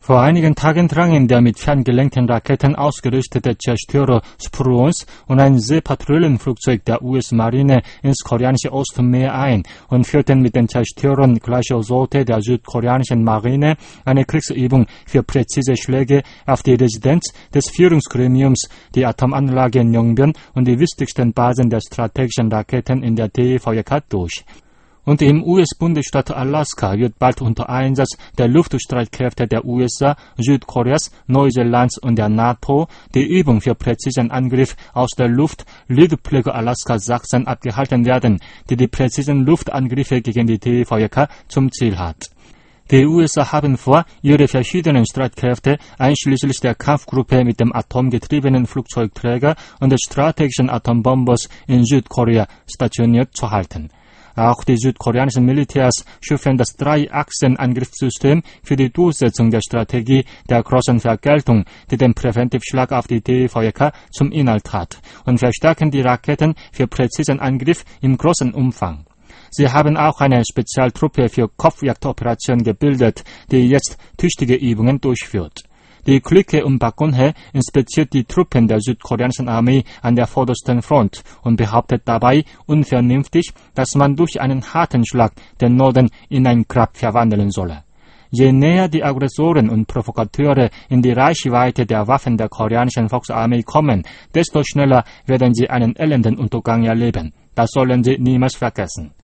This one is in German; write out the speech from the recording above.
Vor einigen Tagen drangen der mit ferngelenkten Raketen ausgerüstete Zerstörer Spruance und ein Seepatrouillenflugzeug der US-Marine ins koreanische Ostmeer ein und führten mit den Zerstörern gleicher Sorte der südkoreanischen Marine eine Kriegsübung für präzise Schläge auf die Residenz des Führungsgremiums, die Atomanlage in Yongbyon und die wichtigsten Basen der strategischen Raketen in der DVK durch. Und im US-Bundesstaat Alaska wird bald unter Einsatz der Luftstreitkräfte der USA, Südkoreas, Neuseelands und der NATO die Übung für präzisen Angriff aus der Luft Lüdpläge Alaska Sachsen abgehalten werden, die präzisen Luftangriffe gegen die DVK zum Ziel hat. Die USA haben vor, ihre verschiedenen Streitkräfte einschließlich der Kampfgruppe mit dem atomgetriebenen Flugzeugträger und des strategischen Atombombers in Südkorea stationiert zu halten. Auch die südkoreanischen Militärs schufen das 3-Achsen-Angriffssystem für die Durchsetzung der Strategie der großen Vergeltung, die den Präventivschlag auf die DVK zum Inhalt hat, und verstärken die Raketen für präzisen Angriff im großen Umfang. Sie haben auch eine Spezialtruppe für Kopfjagdoperationen gebildet, die jetzt tüchtige Übungen durchführt. Die Clique um Park Geun-hye inspiziert die Truppen der südkoreanischen Armee an der vordersten Front und behauptet dabei unvernünftig, dass man durch einen harten Schlag den Norden in ein Grab verwandeln solle. Je näher die Aggressoren und Provokateure in die Reichweite der Waffen der koreanischen Volksarmee kommen, desto schneller werden sie einen elenden Untergang erleben. Das sollen sie niemals vergessen.